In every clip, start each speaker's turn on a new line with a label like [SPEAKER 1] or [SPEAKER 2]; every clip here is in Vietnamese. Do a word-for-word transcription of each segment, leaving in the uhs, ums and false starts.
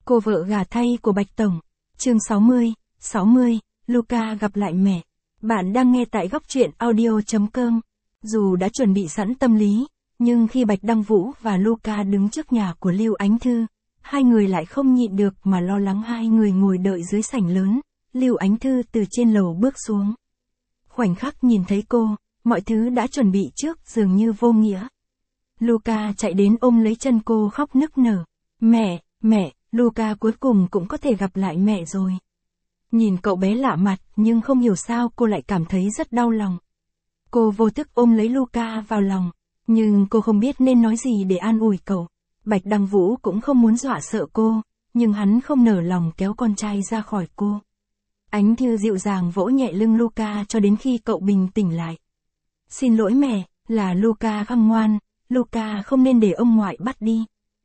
[SPEAKER 1] Cô vợ gà thay của Bạch Tổng. Chương sáu mươi, sáu mươi, Luca gặp lại mẹ. Bạn đang nghe tại góc truyện audio chấm com. Dù đã chuẩn bị sẵn tâm lý, nhưng khi Bạch Đăng Vũ và Luca đứng trước nhà của Lưu Ánh Thư, hai người lại không nhịn được mà lo lắng. Hai người ngồi đợi dưới sảnh lớn, Lưu Ánh Thư từ trên lầu bước xuống. Khoảnh khắc nhìn thấy cô, mọi thứ đã chuẩn bị trước dường như vô nghĩa. Luca chạy đến ôm lấy chân cô khóc nức nở. Mẹ, mẹ, Luca cuối cùng cũng có thể gặp lại mẹ rồi. Nhìn cậu bé lạ mặt nhưng không hiểu sao cô lại cảm thấy rất đau lòng. Cô vô thức ôm lấy Luca vào lòng, nhưng cô không biết nên nói gì để an ủi cậu. Bạch Đăng Vũ cũng không muốn dọa sợ cô, nhưng hắn không nở lòng kéo con trai ra khỏi cô. Ánh Thư dịu dàng vỗ nhẹ lưng Luca cho đến khi cậu bình tĩnh lại. Xin lỗi mẹ, là Luca khăng ngoan, Luca không nên để ông ngoại bắt đi.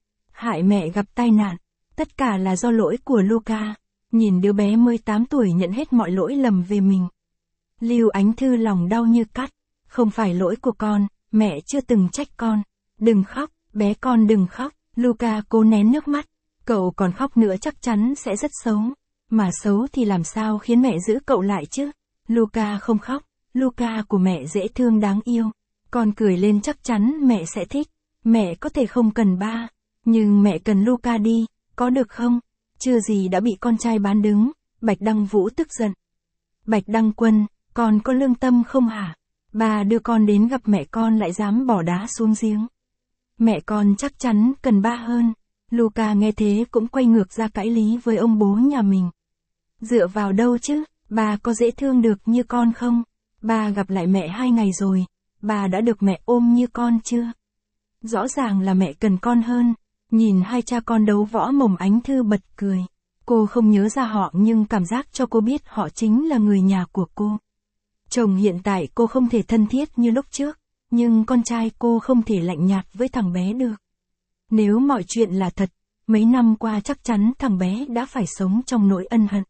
[SPEAKER 1] Hại mẹ gặp tai nạn, tất cả là do lỗi của Luca. Nhìn đứa bé mười tám tuổi nhận hết mọi lỗi lầm về mình. Lưu Ánh Thư lòng đau như cắt, không phải lỗi của con, mẹ chưa từng trách con. Đừng khóc, bé con đừng khóc. Luca cố nén nước mắt, cậu còn khóc nữa chắc chắn sẽ rất xấu. Mà xấu thì làm sao khiến mẹ giữ cậu lại chứ? Luca không khóc, Luca của mẹ dễ thương đáng yêu. Con cười lên chắc chắn mẹ sẽ thích. Mẹ có thể không cần ba, nhưng mẹ cần Luca đi, có được không? Chưa gì đã bị con trai bán đứng. Bạch Đăng Vũ tức giận. Bạch Đăng Quân, con có lương tâm không hả? Ba đưa con đến gặp mẹ con lại dám bỏ đá xuống giếng. Mẹ con chắc chắn cần ba hơn. Luca nghe thế cũng quay ngược ra cãi lý với ông bố nhà mình. Dựa vào đâu chứ, ba có dễ thương được như con không? Ba gặp lại mẹ hai ngày rồi, ba đã được mẹ ôm như con chưa? Rõ ràng là mẹ cần con hơn. Nhìn hai cha con đấu võ mồm, Ánh Thư bật cười. Cô không nhớ ra họ nhưng cảm giác cho cô biết họ chính là người nhà của cô. Chồng hiện tại cô không thể thân thiết như lúc trước, nhưng con trai cô không thể lạnh nhạt với thằng bé được. Nếu mọi chuyện là thật, mấy năm qua chắc chắn thằng bé đã phải sống trong nỗi ân hận.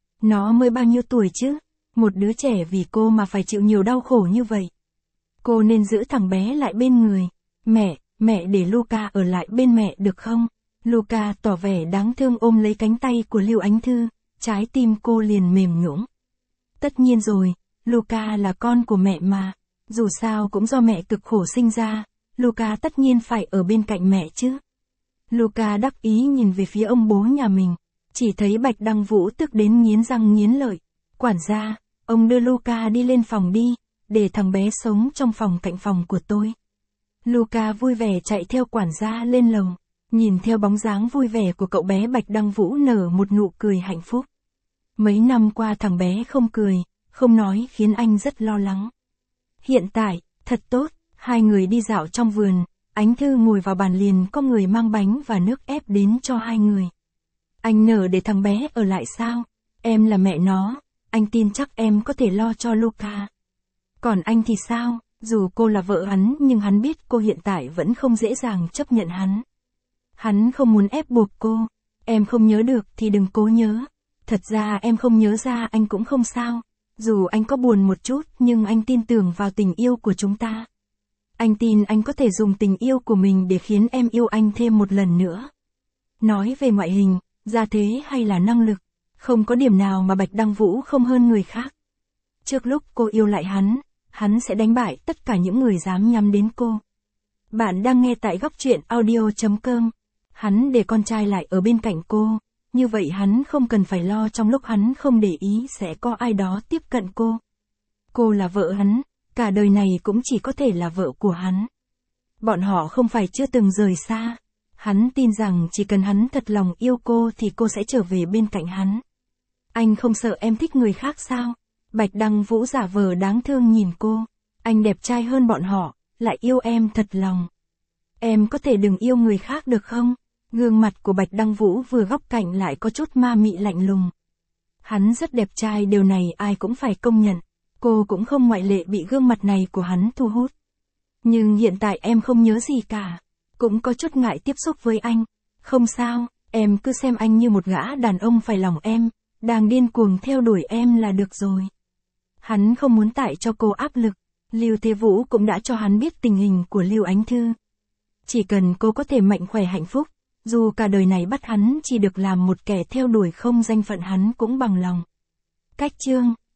[SPEAKER 1] Nó mới bao nhiêu tuổi chứ? Một đứa trẻ vì cô mà phải chịu nhiều đau khổ như vậy. Cô nên giữ thằng bé lại bên người. Mẹ, mẹ để Luca ở lại bên mẹ được không? Luca tỏ vẻ đáng thương ôm lấy cánh tay của Lưu Ánh Thư, trái tim cô liền mềm nhũn. Tất nhiên rồi, Luca là con của mẹ mà. Dù sao cũng do mẹ cực khổ sinh ra, Luca tất nhiên phải ở bên cạnh mẹ chứ. Luca đắc ý nhìn về phía ông bố nhà mình, chỉ thấy Bạch Đăng Vũ tức đến nghiến răng nghiến lợi. Quản gia, ông đưa Luca đi lên phòng đi, để thằng bé sống trong phòng cạnh phòng của tôi. Luca vui vẻ chạy theo quản gia lên lầu, nhìn theo bóng dáng vui vẻ của cậu bé, Bạch Đăng Vũ nở một nụ cười hạnh phúc. Mấy năm qua thằng bé không cười, không nói khiến anh rất lo lắng. Hiện tại, thật tốt, hai người đi dạo trong vườn, Ánh Thư ngồi vào bàn liền có người mang bánh và nước ép đến cho hai người. Anh nỡ để thằng bé ở lại sao? Em là mẹ nó, anh tin chắc em có thể lo cho Luca. Còn anh thì sao? Dù cô là vợ hắn nhưng hắn biết cô hiện tại vẫn không dễ dàng chấp nhận hắn. Hắn không muốn ép buộc cô. Em không nhớ được thì đừng cố nhớ. Thật ra em không nhớ ra anh cũng không sao. Dù anh có buồn một chút nhưng anh tin tưởng vào tình yêu của chúng ta. Anh tin anh có thể dùng tình yêu của mình để khiến em yêu anh thêm một lần nữa. Nói về ngoại hình, gia thế hay là năng lực, không có điểm nào mà Bạch Đăng Vũ không hơn người khác. Trước lúc cô yêu lại hắn, hắn sẽ đánh bại tất cả những người dám nhắm đến cô. Bạn đang nghe tại góc truyện audio chấm com. Hắn để con trai lại ở bên cạnh cô, như vậy hắn không cần phải lo trong lúc hắn không để ý sẽ có ai đó tiếp cận cô. Cô là vợ hắn, cả đời này cũng chỉ có thể là vợ của hắn. Bọn họ không phải chưa từng rời xa. Hắn tin rằng chỉ cần hắn thật lòng yêu cô thì cô sẽ trở về bên cạnh hắn. Anh không sợ em thích người khác sao? Bạch Đăng Vũ giả vờ đáng thương nhìn cô. Anh đẹp trai hơn bọn họ, lại yêu em thật lòng. Em có thể đừng yêu người khác được không? Gương mặt của Bạch Đăng Vũ vừa góc cạnh lại có chút ma mị lạnh lùng. Hắn rất đẹp trai, điều này ai cũng phải công nhận. Cô cũng không ngoại lệ, bị gương mặt này của hắn thu hút. Nhưng hiện tại em không nhớ gì cả. Cũng có chút ngại tiếp xúc với anh. Không sao, em cứ xem anh như một gã đàn ông phải lòng em, đang điên cuồng theo đuổi em là được rồi. Hắn không muốn tạo cho cô áp lực. Lưu Thế Vũ cũng đã cho hắn biết tình hình của Lưu Ánh Thư. Chỉ cần cô có thể mạnh khỏe hạnh phúc, Dù cả đời này bắt hắn chỉ được làm một kẻ theo đuổi không danh phận hắn cũng bằng lòng. Cách chương